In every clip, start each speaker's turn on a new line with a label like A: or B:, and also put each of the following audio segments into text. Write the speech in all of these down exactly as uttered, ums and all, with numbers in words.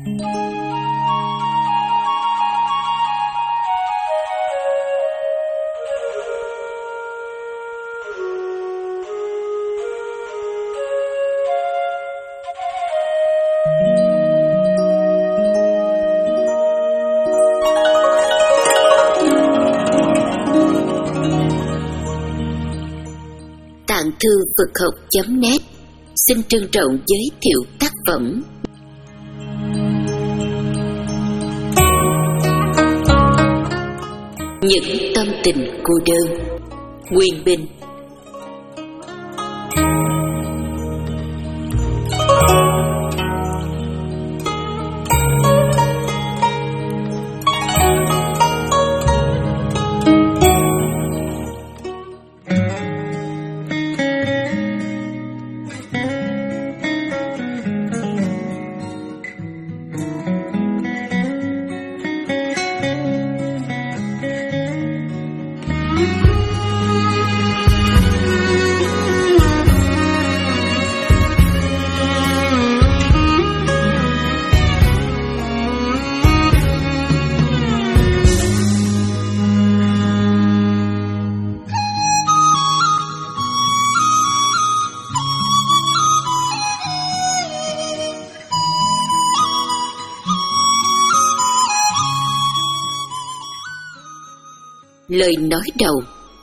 A: Tạng thư Phật học chấm net xin trân trọng giới thiệu tác phẩm Những tâm tình cô đơn, Nguyên Bình. Lời nói đầu.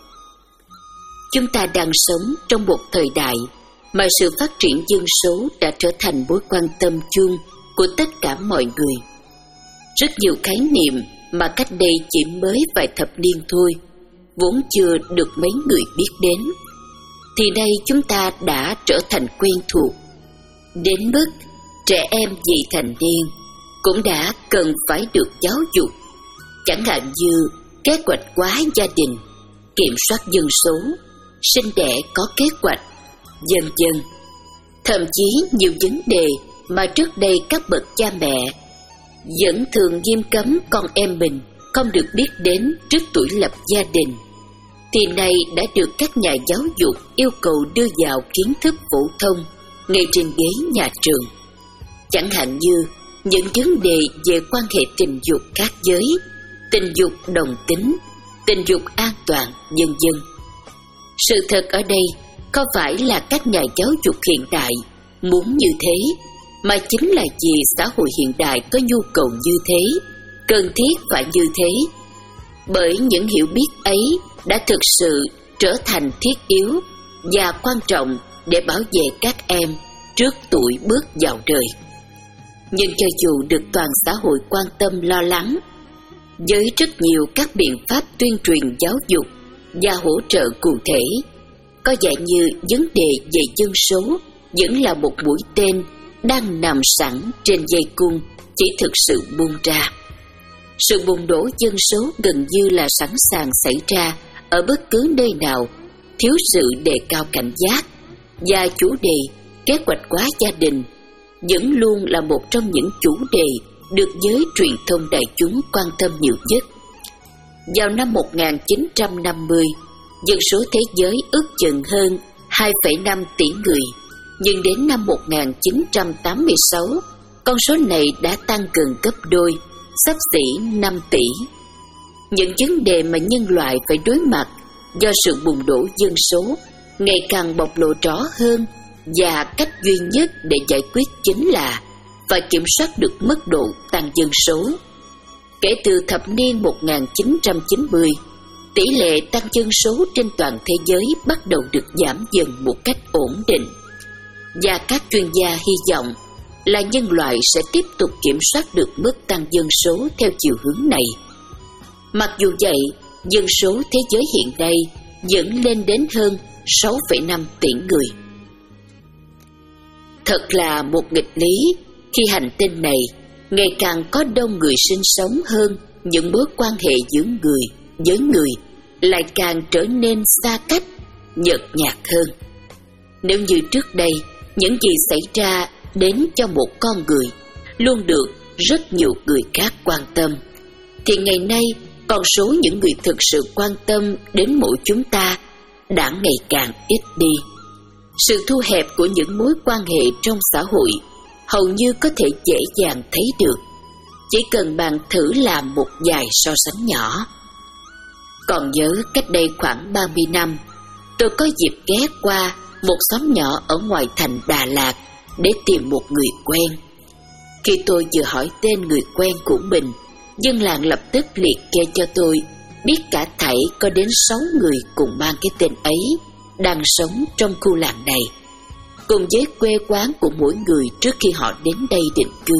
A: Chúng ta đang sống trong một thời đại mà sự phát triển dân số đã trở thành mối quan tâm chung của tất cả mọi người. Rất nhiều khái niệm mà cách đây chỉ mới vài thập niên thôi, vốn chưa được mấy người biết đến, thì nay chúng ta đã trở thành quen thuộc, đến mức trẻ em vị thành niên cũng đã cần phải được giáo dục, chẳng hạn như kế hoạch hóa gia đình, kiểm soát dân số, sinh đẻ có kế hoạch, vân vân. Thậm chí nhiều vấn đề mà trước đây các bậc cha mẹ vẫn thường nghiêm cấm con em mình không được biết đến trước tuổi lập gia đình, thì nay đã được các nhà giáo dục yêu cầu đưa vào kiến thức phổ thông ngay trên ghế nhà trường. Chẳng hạn như những vấn đề về quan hệ tình dục khác giới, tình dục đồng tính, tình dục an toàn, vân vân. Sự thật ở đây không phải là các nhà giáo dục hiện đại muốn như thế, mà chính là vì xã hội hiện đại có nhu cầu như thế, cần thiết phải như thế. Bởi những hiểu biết ấy đã thực sự trở thành thiết yếu và quan trọng để bảo vệ các em trước tuổi bước vào đời. Nhưng cho dù được toàn xã hội quan tâm lo lắng, với rất nhiều các biện pháp tuyên truyền giáo dục và hỗ trợ cụ thể, có vẻ như vấn đề về dân số vẫn là một mũi tên đang nằm sẵn trên dây cung, chỉ thực sự buông ra. Sự bùng nổ dân số gần như là sẵn sàng xảy ra ở bất cứ nơi nào, thiếu sự đề cao cảnh giác, và chủ đề kế hoạch hóa gia đình vẫn luôn là một trong những chủ đề được giới truyền thông đại chúng quan tâm nhiều nhất. Vào năm một nghìn chín trăm năm mươi, dân số thế giới ước chừng hơn hai phẩy năm tỷ người, nhưng đến năm một nghìn chín trăm tám mươi sáu, con số này đã tăng gần gấp đôi, xấp xỉ năm tỷ. Những vấn đề mà nhân loại phải đối mặt do sự bùng nổ dân số ngày càng bộc lộ rõ hơn, và cách duy nhất để giải quyết chính là phải kiểm soát được mức độ tăng dân số. Kể từ thập niên một nghìn chín trăm chín mươi, tỷ lệ tăng dân số trên toàn thế giới bắt đầu được giảm dần một cách ổn định, và các chuyên gia hy vọng là nhân loại sẽ tiếp tục kiểm soát được mức tăng dân số theo chiều hướng này. Mặc dù vậy, dân số thế giới hiện nay vẫn lên đến hơn sáu phẩy năm tỷ người. Thật là một nghịch lý khi hành tinh này ngày càng có đông người sinh sống hơn, những mối quan hệ giữa người với người lại càng trở nên xa cách, nhợt nhạt hơn. Nếu như trước đây những gì xảy ra đến cho một con người luôn được rất nhiều người khác quan tâm, thì ngày nay con số những người thực sự quan tâm đến mỗi chúng ta đã ngày càng ít đi. Sự thu hẹp của những mối quan hệ trong xã hội hầu như có thể dễ dàng thấy được, chỉ cần bạn thử làm một vài so sánh nhỏ. Còn nhớ cách đây khoảng ba mươi năm, tôi có dịp ghé qua một xóm nhỏ ở ngoài thành Đà Lạt để tìm một người quen. Khi tôi vừa hỏi tên người quen của mình, dân làng lập tức liệt kê cho tôi biết cả thảy có đến sáu người cùng mang cái tên ấy đang sống trong khu làng này, cùng với quê quán của mỗi người trước khi họ đến đây định cư.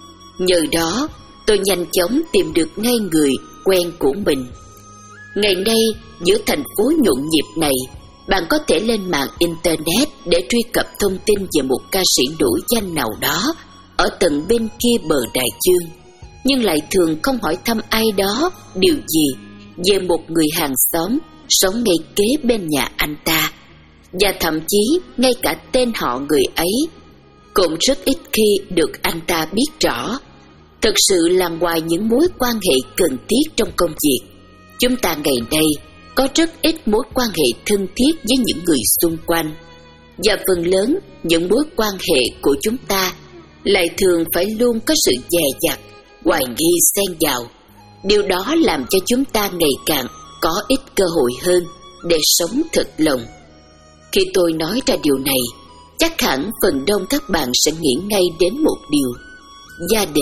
A: Nhờ đó, tôi nhanh chóng tìm được ngay người quen của mình. Ngày nay, giữa thành phố nhộn nhịp này, bạn có thể lên mạng Internet để truy cập thông tin về một ca sĩ nổi danh nào đó ở tận bên kia bờ đại dương, nhưng lại thường không hỏi thăm ai đó điều gì về một người hàng xóm sống ngay kế bên nhà anh ta, và thậm chí ngay cả tên họ người ấy cũng rất ít khi được anh ta biết rõ. Thực sự là ngoài những mối quan hệ cần thiết trong công việc, chúng ta ngày nay có rất ít mối quan hệ thân thiết với những người xung quanh, và phần lớn những mối quan hệ của chúng ta lại thường phải luôn có sự dè dặt, hoài nghi xen vào. Điều đó làm cho chúng ta ngày càng có ít cơ hội hơn để sống thật lòng. Khi tôi nói ra điều này, chắc hẳn phần đông các bạn sẽ nghĩ ngay đến một điều: gia đình.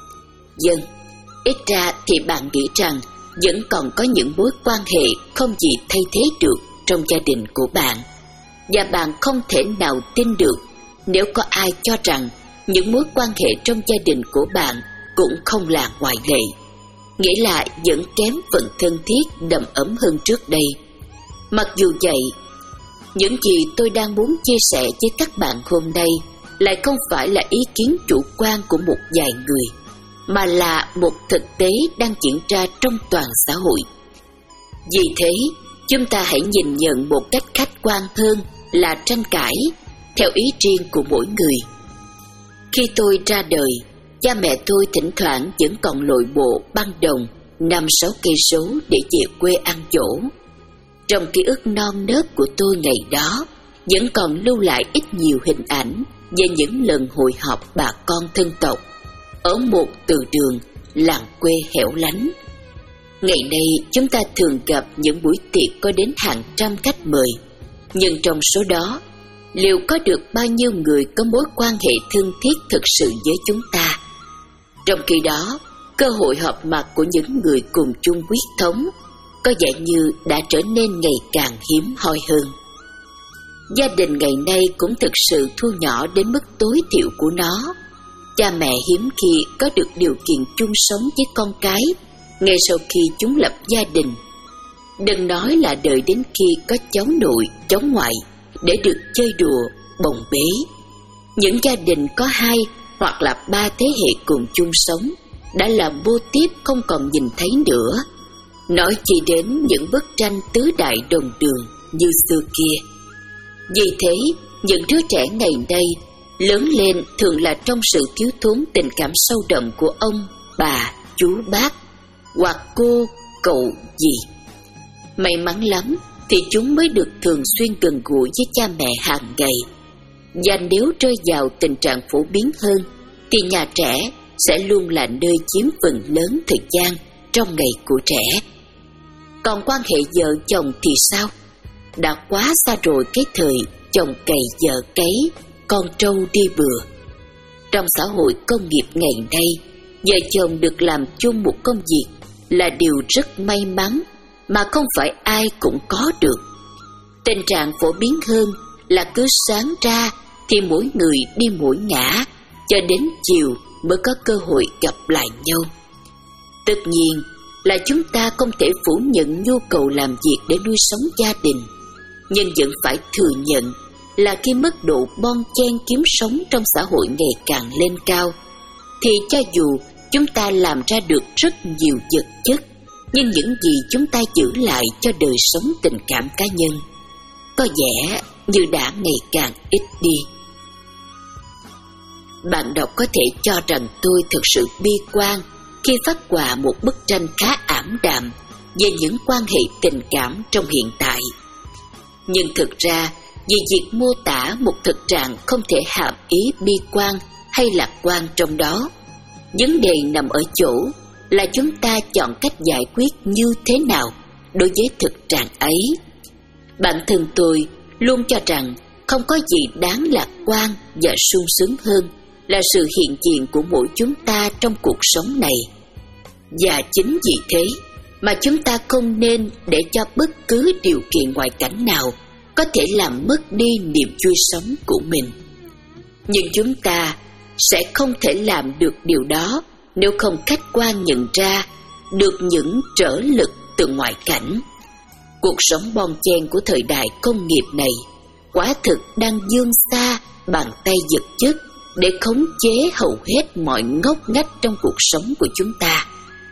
A: Dân, ít ra thì bạn nghĩ rằng vẫn còn có những mối quan hệ không gì thay thế được trong gia đình của bạn, và bạn không thể nào tin được nếu có ai cho rằng những mối quan hệ trong gia đình của bạn cũng không là ngoại lệ, nghĩa là vẫn kém phần thân thiết đầm ấm hơn trước đây. Mặc dù vậy, những gì tôi đang muốn chia sẻ với các bạn hôm nay lại không phải là ý kiến chủ quan của một vài người, mà là một thực tế đang diễn ra trong toàn xã hội. Vì thế, chúng ta hãy nhìn nhận một cách khách quan hơn là tranh cãi theo ý riêng của mỗi người. Khi tôi ra đời, cha mẹ tôi thỉnh thoảng vẫn còn lội bộ băng đồng năm sáu cây số để về quê ăn dỗ. Trong ký ức non nớt của tôi ngày đó, vẫn còn lưu lại ít nhiều hình ảnh về những lần hội họp bà con thân tộc ở một từ đường làng quê hẻo lánh. Ngày nay chúng ta thường gặp những buổi tiệc có đến hàng trăm khách mời, nhưng trong số đó, liệu có được bao nhiêu người có mối quan hệ thân thiết thực sự với chúng ta? Trong khi đó, cơ hội họp mặt của những người cùng chung huyết thống có vẻ như đã trở nên ngày càng hiếm hoi hơn. Gia đình ngày nay cũng thực sự thu nhỏ đến mức tối thiểu của nó. Cha mẹ hiếm khi có được điều kiện chung sống với con cái ngay sau khi chúng lập gia đình. Đừng nói là đợi đến khi có cháu nội, cháu ngoại để được chơi đùa, bồng bế. Những gia đình có hai hoặc là ba thế hệ cùng chung sống đã là vô tiếp không còn nhìn thấy nữa, nói chỉ đến những bức tranh tứ đại đồng đường như xưa kia. Vì thế, những đứa trẻ ngày nay lớn lên thường là trong sự thiếu thốn tình cảm sâu đậm của ông, bà, chú, bác hoặc cô, cậu, dì. May mắn lắm thì chúng mới được thường xuyên gần gũi với cha mẹ hàng ngày. Và nếu rơi vào tình trạng phổ biến hơn, thì nhà trẻ sẽ luôn là nơi chiếm phần lớn thời gian trong ngày của trẻ. Còn quan hệ vợ chồng thì sao? Đã quá xa rồi cái thời chồng cày vợ cấy, con trâu đi bừa. Trong xã hội công nghiệp ngày nay, vợ chồng được làm chung một công việc là điều rất may mắn mà không phải ai cũng có được. Tình trạng phổ biến hơn là cứ sáng ra thì mỗi người đi mỗi ngả, cho đến chiều mới có cơ hội gặp lại nhau. Tất nhiên là chúng ta không thể phủ nhận nhu cầu làm việc để nuôi sống gia đình, nhưng vẫn phải thừa nhận là khi mức độ bon chen kiếm sống trong xã hội ngày càng lên cao, thì cho dù chúng ta làm ra được rất nhiều vật chất, nhưng những gì chúng ta giữ lại cho đời sống tình cảm cá nhân có vẻ như đã ngày càng ít đi. Bạn đọc có thể cho rằng tôi thực sự bi quan khi phát họa một bức tranh khá ảm đạm về những quan hệ tình cảm trong hiện tại. Nhưng thực ra, vì việc mô tả một thực trạng không thể hàm ý bi quan hay lạc quan trong đó. Vấn đề nằm ở chỗ là chúng ta chọn cách giải quyết như thế nào đối với thực trạng ấy. Bản thân tôi luôn cho rằng không có gì đáng lạc quan và sung sướng hơn là sự hiện diện của mỗi chúng ta trong cuộc sống này. Và chính vì thế mà chúng ta không nên để cho bất cứ điều kiện ngoại cảnh nào có thể làm mất đi niềm vui sống của mình. Nhưng chúng ta sẽ không thể làm được điều đó nếu không khách quan nhận ra được những trở lực từ ngoại cảnh. Cuộc sống bon chen của thời đại công nghiệp này quả thực đang vươn xa bàn tay vật chất để khống chế hầu hết mọi ngóc ngách trong cuộc sống của chúng ta.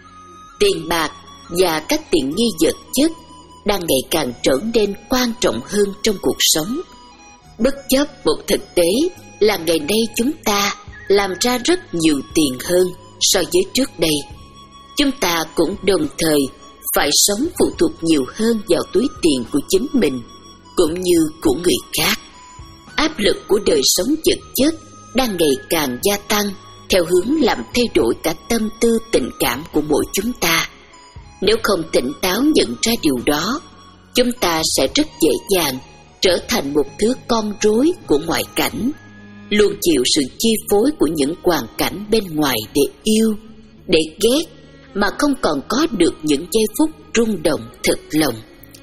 A: Tiền bạc và các tiện nghi vật chất đang ngày càng trở nên quan trọng hơn trong cuộc sống, bất chấp một thực tế là ngày nay chúng ta làm ra rất nhiều tiền hơn so với trước đây. Chúng ta cũng đồng thời phải sống phụ thuộc nhiều hơn vào túi tiền của chính mình cũng như của người khác. Áp lực của đời sống vật chất đang ngày càng gia tăng theo hướng làm thay đổi cả tâm tư tình cảm của mỗi chúng ta. Nếu không tỉnh táo nhận ra điều đó, chúng ta sẽ rất dễ dàng trở thành một thứ con rối của ngoại cảnh, luôn chịu sự chi phối của những hoàn cảnh bên ngoài để yêu, để ghét, mà không còn có được những giây phút rung động thật lòng.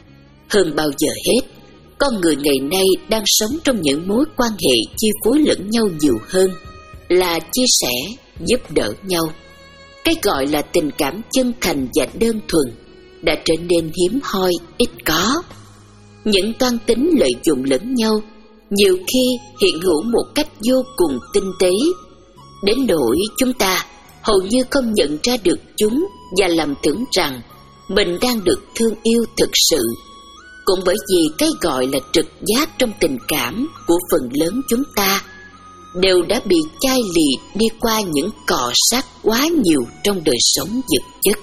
A: Hơn bao giờ hết, con người ngày nay đang sống trong những mối quan hệ chi phối lẫn nhau nhiều hơn là chia sẻ, giúp đỡ nhau. Cái gọi là tình cảm chân thành và đơn thuần đã trở nên hiếm hoi, ít có. Những toan tính lợi dụng lẫn nhau nhiều khi hiện hữu một cách vô cùng tinh tế, đến nỗi chúng ta hầu như không nhận ra được chúng và lầm tưởng rằng mình đang được thương yêu thực sự. Cũng bởi vì cái gọi là trực giác trong tình cảm của phần lớn chúng ta đều đã bị chai lì đi qua những cọ sát quá nhiều trong đời sống vật chất.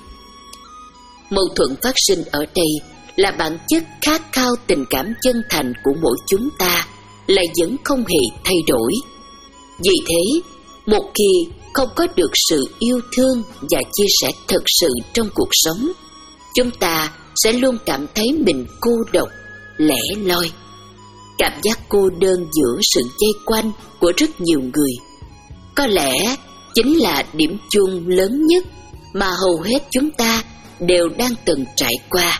A: Mâu thuẫn phát sinh ở đây là bản chất khát khao tình cảm chân thành của mỗi chúng ta lại vẫn không hề thay đổi. Vì thế, một khi không có được sự yêu thương và chia sẻ thực sự trong cuộc sống, chúng ta sẽ luôn cảm thấy mình cô độc, lẻ loi. Cảm giác cô đơn giữa sự vây quanh của rất nhiều người có lẽ chính là điểm chung lớn nhất mà hầu hết chúng ta đều đang từng trải qua.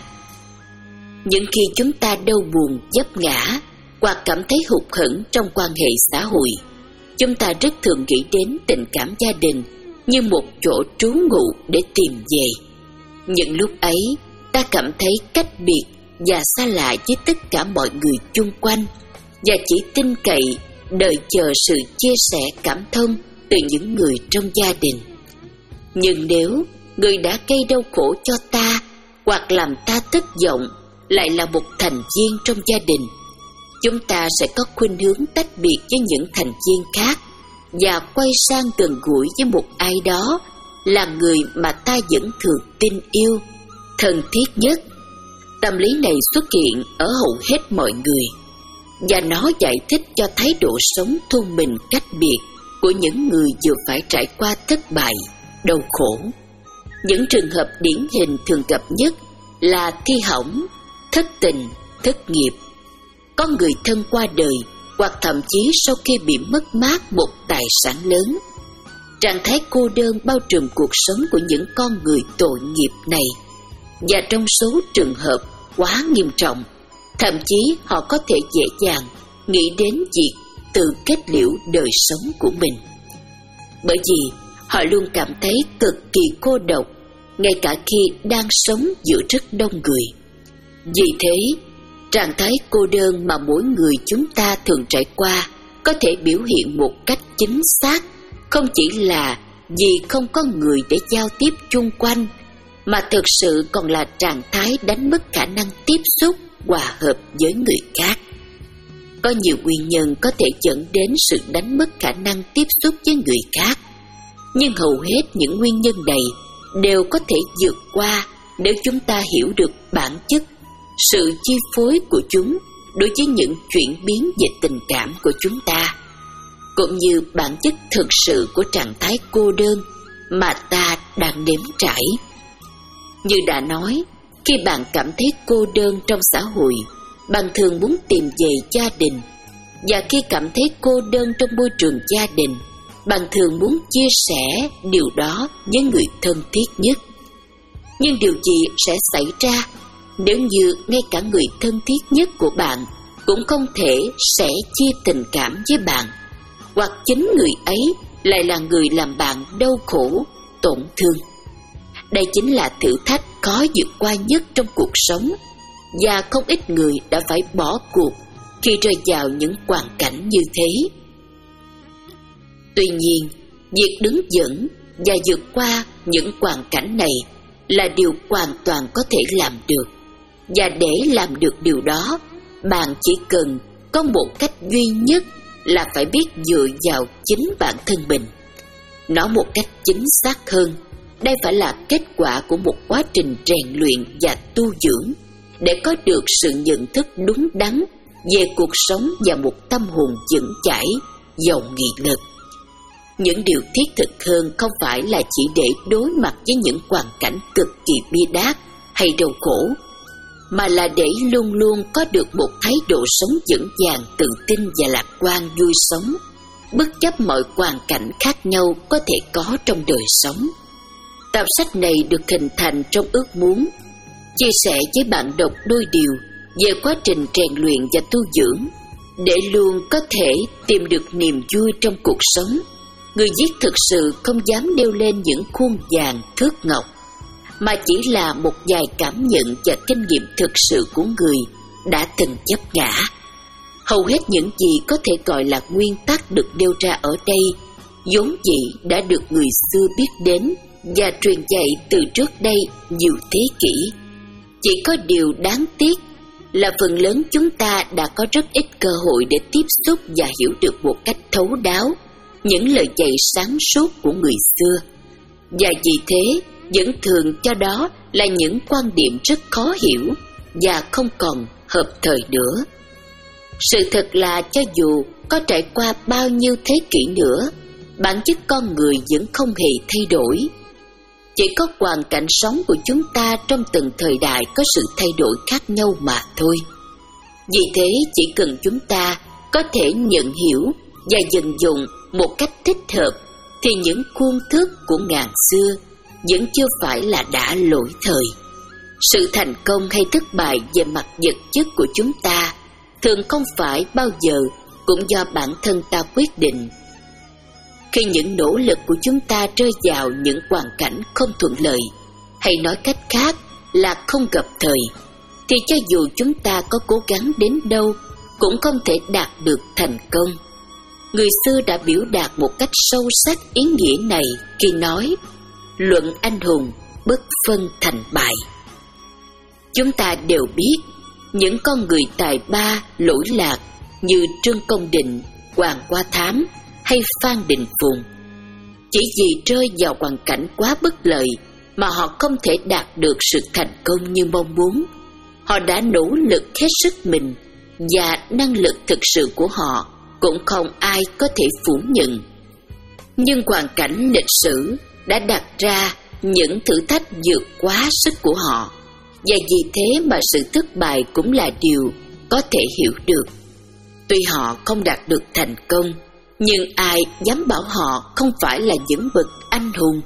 A: Những khi chúng ta đau buồn, vấp ngã hoặc cảm thấy hụt hẫng trong quan hệ xã hội, chúng ta rất thường nghĩ đến tình cảm gia đình như một chỗ trú ngụ để tìm về. Những lúc ấy, ta cảm thấy cách biệt và xa lạ với tất cả mọi người chung quanh, và chỉ tin cậy đợi chờ sự chia sẻ cảm thông từ những người trong gia đình. Nhưng nếu người đã gây đau khổ cho ta hoặc làm ta thất vọng lại là một thành viên trong gia đình, chúng ta sẽ có khuynh hướng tách biệt với những thành viên khác và quay sang gần gũi với một ai đó là người mà ta vẫn thường tin yêu, thân thiết nhất. Tâm lý này xuất hiện ở hầu hết mọi người, và nó giải thích cho thái độ sống thu mình cách biệt của những người vừa phải trải qua thất bại, đau khổ. Những trường hợp điển hình thường gặp nhất là thi hỏng, thất tình, thất nghiệp. Có người thân qua đời hoặc thậm chí sau khi bị mất mát một tài sản lớn. Trạng thái cô đơn bao trùm cuộc sống của những con người tội nghiệp này, và trong số trường hợp quá nghiêm trọng, thậm chí họ có thể dễ dàng nghĩ đến việc tự kết liễu đời sống của mình. Bởi vì họ luôn cảm thấy cực kỳ cô độc, ngay cả khi đang sống giữa rất đông người. Vì thế, trạng thái cô đơn mà mỗi người chúng ta thường trải qua có thể biểu hiện một cách chính xác, không chỉ là vì không có người để giao tiếp chung quanh, mà thực sự còn là trạng thái đánh mất khả năng tiếp xúc, hòa hợp với người khác. Có nhiều nguyên nhân có thể dẫn đến sự đánh mất khả năng tiếp xúc với người khác, nhưng hầu hết những nguyên nhân này đều có thể vượt qua nếu chúng ta hiểu được bản chất, sự chi phối của chúng đối với những chuyển biến về tình cảm của chúng ta. cũng như bản chất thực sự của trạng thái cô đơn mà ta đang nếm trải. Như đã nói, khi bạn cảm thấy cô đơn trong xã hội, bạn thường muốn tìm về gia đình. Và khi cảm thấy cô đơn trong môi trường gia đình, bạn thường muốn chia sẻ điều đó với người thân thiết nhất. Nhưng điều gì sẽ xảy ra nếu như ngay cả người thân thiết nhất của bạn cũng không thể sẻ chia tình cảm với bạn, hoặc chính người ấy lại là người làm bạn đau khổ, tổn thương? Đây chính là thử thách khó vượt qua nhất trong cuộc sống, và không ít người đã phải bỏ cuộc khi rơi vào những hoàn cảnh như thế. Tuy nhiên, việc đứng vững và vượt qua những hoàn cảnh này là điều hoàn toàn có thể làm được. Và để làm được điều đó, bạn chỉ cần có một cách duy nhất là phải biết dựa vào chính bản thân mình. Nói một cách chính xác hơn, đây phải là kết quả của một quá trình rèn luyện và tu dưỡng để có được sự nhận thức đúng đắn về cuộc sống và một tâm hồn vững chãi, giàu nghị lực. Những điều thiết thực hơn không phải là chỉ để đối mặt với những hoàn cảnh cực kỳ bi đát hay đau khổ, mà là để luôn luôn có được một thái độ sống vững vàng, tự tin và lạc quan vui sống, bất chấp mọi hoàn cảnh khác nhau có thể có trong đời sống. Tập sách này được hình thành trong ước muốn chia sẻ với bạn đọc đôi điều về quá trình rèn luyện và tu dưỡng, để luôn có thể tìm được niềm vui trong cuộc sống. Người viết thực sự không dám đeo lên những khuôn vàng thước ngọc, mà chỉ là một vài cảm nhận và kinh nghiệm thực sự của người đã từng vấp ngã. Hầu hết những gì có thể gọi là nguyên tắc được nêu ra ở đây vốn dĩ đã được người xưa biết đến và truyền dạy từ trước đây nhiều thế kỷ. Chỉ có điều đáng tiếc là phần lớn chúng ta đã có rất ít cơ hội để tiếp xúc và hiểu được một cách thấu đáo những lời dạy sáng suốt của người xưa. Và vì thế, vẫn thường cho đó là những quan điểm rất khó hiểu và không còn hợp thời nữa. Sự thật là cho dù có trải qua bao nhiêu thế kỷ nữa, bản chất con người vẫn không hề thay đổi. Chỉ có hoàn cảnh sống của chúng ta trong từng thời đại có sự thay đổi khác nhau mà thôi. Vì thế, chỉ cần chúng ta có thể nhận hiểu và vận dụng một cách thích hợp, thì những khuôn thước của ngàn xưa vẫn chưa phải là đã lỗi thời. Sự thành công hay thất bại về mặt vật chất của chúng ta thường không phải bao giờ cũng do bản thân ta quyết định. Khi những nỗ lực của chúng ta rơi vào những hoàn cảnh không thuận lợi, hay nói cách khác là không gặp thời, thì cho dù chúng ta có cố gắng đến đâu cũng không thể đạt được thành công. Người xưa đã biểu đạt một cách sâu sắc ý nghĩa này khi nói: luận anh hùng bất phân thành bại. Chúng ta đều biết những con người tài ba lỗi lạc như Trương Công Định, Hoàng Hoa Thám hay Phan Đình Phùng, chỉ vì rơi vào hoàn cảnh quá bất lợi mà họ không thể đạt được sự thành công như mong muốn. Họ đã nỗ lực hết sức mình, và năng lực thực sự của họ cũng không ai có thể phủ nhận. Nhưng hoàn cảnh lịch sử đã đặt ra những thử thách vượt quá sức của họ, và vì thế mà sự thất bại cũng là điều có thể hiểu được. Tuy họ không đạt được thành công, nhưng ai dám bảo họ không phải là những bậc anh hùng?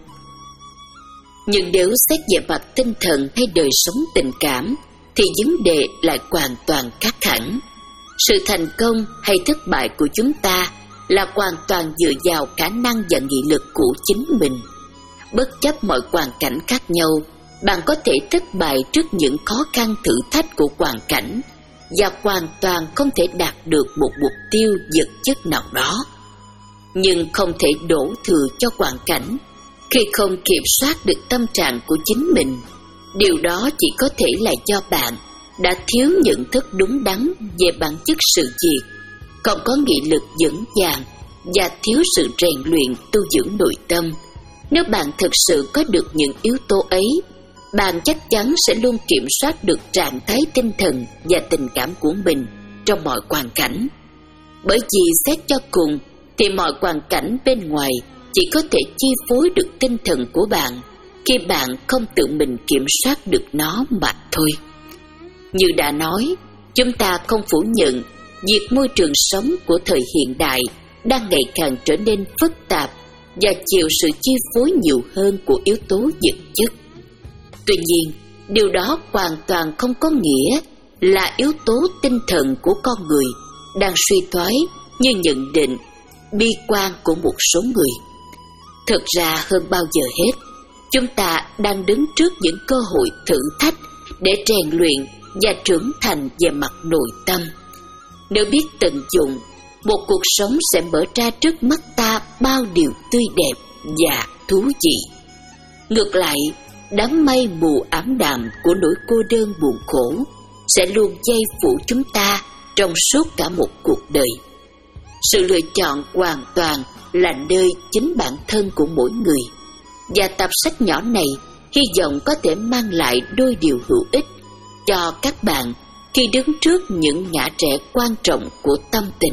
A: Nhưng nếu xét về mặt tinh thần hay đời sống tình cảm, thì vấn đề lại hoàn toàn khác hẳn. Sự thành công hay thất bại của chúng ta là hoàn toàn dựa vào khả năng và nghị lực của chính mình. Bất chấp mọi hoàn cảnh khác nhau, bạn có thể thất bại trước những khó khăn thử thách của hoàn cảnh và hoàn toàn không thể đạt được một mục tiêu vật chất nào đó. Nhưng không thể đổ thừa cho hoàn cảnh khi không kiểm soát được tâm trạng của chính mình. Điều đó chỉ có thể là do bạn đã thiếu nhận thức đúng đắn về bản chất sự việc, không có nghị lực vững vàng và thiếu sự rèn luyện tu dưỡng nội tâm. Nếu bạn thực sự có được những yếu tố ấy, bạn chắc chắn sẽ luôn kiểm soát được trạng thái tinh thần và tình cảm của mình trong mọi hoàn cảnh. Bởi vì xét cho cùng thì mọi hoàn cảnh bên ngoài chỉ có thể chi phối được tinh thần của bạn khi bạn không tự mình kiểm soát được nó mà thôi. Như đã nói, chúng ta không phủ nhận việc môi trường sống của thời hiện đại đang ngày càng trở nên phức tạp và chịu sự chi phối nhiều hơn của yếu tố vật chất. Tuy nhiên, điều đó hoàn toàn không có nghĩa là yếu tố tinh thần của con người đang suy thoái như nhận định bi quan của một số người. Thật ra hơn bao giờ hết, chúng ta đang đứng trước những cơ hội thử thách để rèn luyện và trưởng thành về mặt nội tâm. Nếu biết tận dụng, một cuộc sống sẽ mở ra trước mắt ta bao điều tươi đẹp và thú vị. Ngược lại, đám mây mù ảm đạm của nỗi cô đơn buồn khổ sẽ luôn dây phủ chúng ta trong suốt cả một cuộc đời. Sự lựa chọn hoàn toàn là nơi chính bản thân của mỗi người, và tập sách nhỏ này hy vọng có thể mang lại đôi điều hữu ích cho các bạn khi đứng trước những ngã rẽ quan trọng của tâm tình.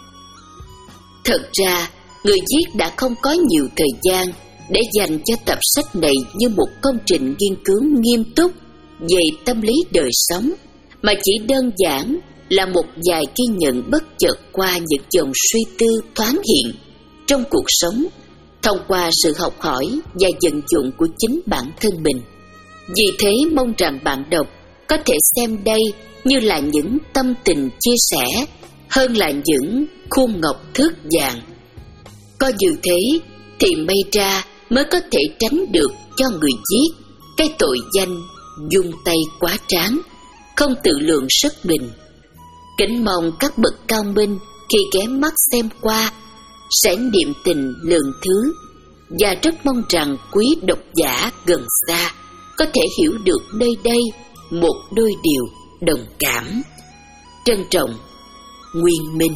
A: Thật ra, người viết đã không có nhiều thời gian để dành cho tập sách này như một công trình nghiên cứu nghiêm túc về tâm lý đời sống, mà chỉ đơn giản là một vài ghi nhận bất chợt qua những dòng suy tư thoáng hiện trong cuộc sống thông qua sự học hỏi và vận dụng của chính bản thân mình. Vì thế mong rằng bạn đọc có thể xem đây như là những tâm tình chia sẻ hơn là những khuôn ngọc thước vàng. Có như thế thì may ra mới có thể tránh được cho người viết cái tội danh dung tay quá tráng, không tự lượng sức mình. Kính mong các bậc cao minh khi ghé mắt xem qua sẽ niệm tình lượng thứ, và rất mong rằng quý độc giả gần xa có thể hiểu được nơi đây một đôi điều đồng cảm. Trân trọng, Nguyên Minh.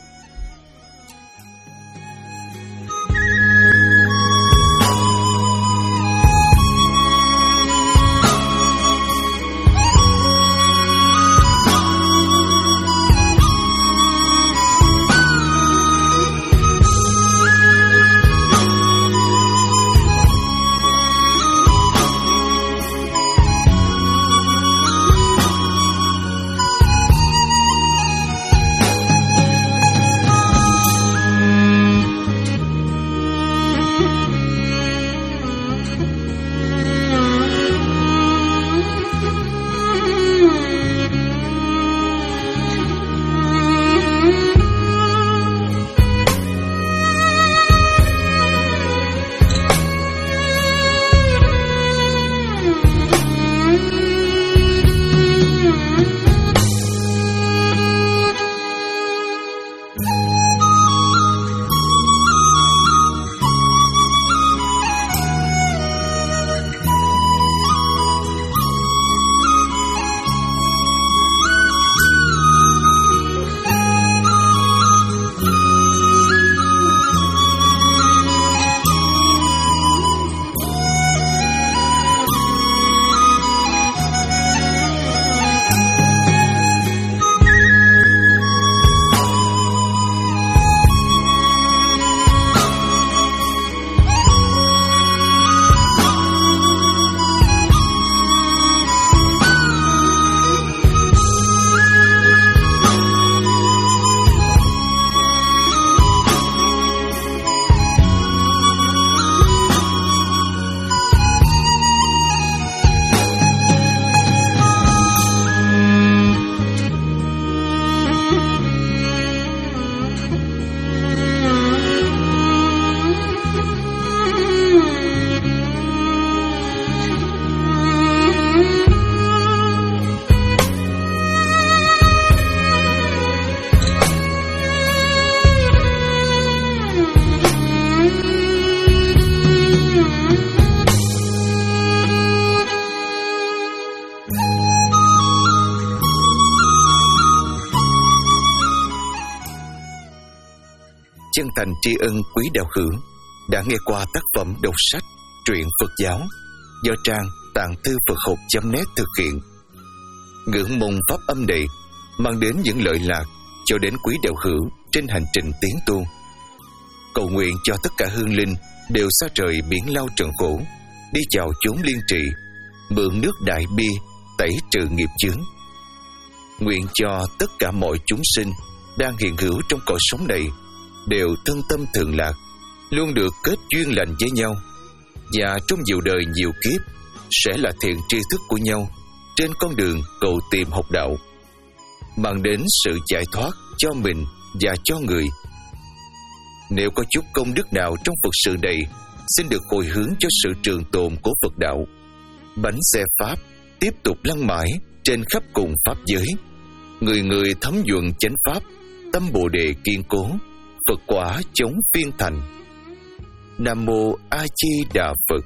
B: Chân thành tri ân quý đạo hữu đã nghe qua tác phẩm đọc sách truyện Phật giáo do trang tạng thư Phật học chấm net thực hiện. Ngưỡng mong pháp âm này mang đến những lợi lạc cho đến quý đạo hữu trên hành trình tiến tu. cầu nguyện cho tất cả hương linh đều xa trời biển lao trần khổ, đi vào chốn liên trị, mượn nước đại bi tẩy trừ nghiệp chướng. Nguyện cho tất cả mọi chúng sinh đang hiện hữu trong cõi sống này đều thân tâm thường lạc, luôn được kết duyên lành với nhau, và trong nhiều đời nhiều kiếp sẽ là thiện tri thức của nhau trên con đường cầu tìm học đạo, mang đến sự giải thoát cho mình và cho người. Nếu có chút công đức nào trong Phật sự này, xin được hồi hướng cho sự trường tồn của Phật đạo. Bánh xe Pháp tiếp tục lăn mãi trên khắp cùng Pháp giới, người người thấm nhuận chánh Pháp, tâm Bồ Đề kiên cố, Phật quả chống phiên thành. Nam Mô A Di Đà Phật.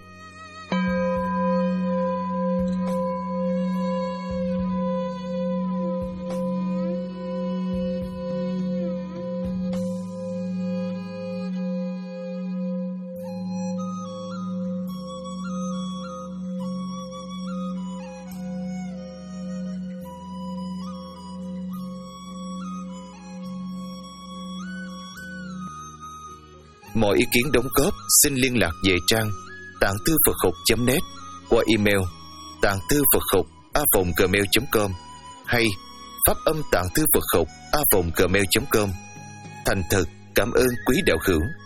B: Mọi ý kiến đóng góp xin liên lạc về trang tạng thư Phật học chấm net qua email tạng thư Phật học a vòng gmail chấm com hay pháp âm tạng thư Phật học a vòng gmail chấm com. Thành thật cảm ơn quý đạo hữu.